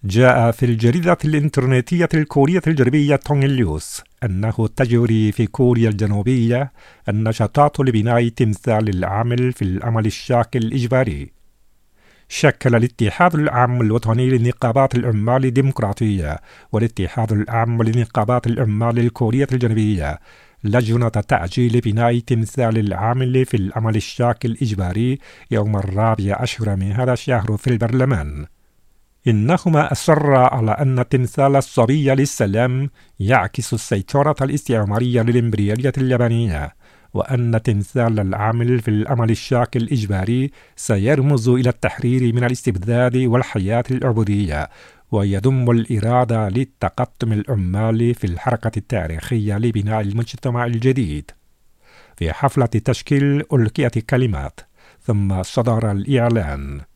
جاء في الجريدة الإنترنتية الكورية الجنوبية تونغ نيوز أنه تجري في كوريا الجنوبية النشاطات لبناء تمثال العامل في العمل الشاق الإجباري. شكل الاتحاد العام الوطني لنقابات العمال الديمقراطية والاتحاد العام لنقابات العمال الكورية الجنوبية لجنة تأجيل بناء تمثال العامل في العمل الشاق الإجباري يوم 14 من هذا الشهر في البرلمان. إنهما أصرا على أن تمثال الصبي للسلام يعكس السيطرة الاستعمارية للإمبريالية اليابانية، وأن تمثال العامل في العمل الشاق الإجباري سيرمز إلى التحرير من الاستبداد والحياة العبودية، ويضم الإرادة لتقدم العمال في الحركة التاريخية لبناء المجتمع الجديد. في حفلة تشكيل ألقيت كلمات ثم صدر الإعلان.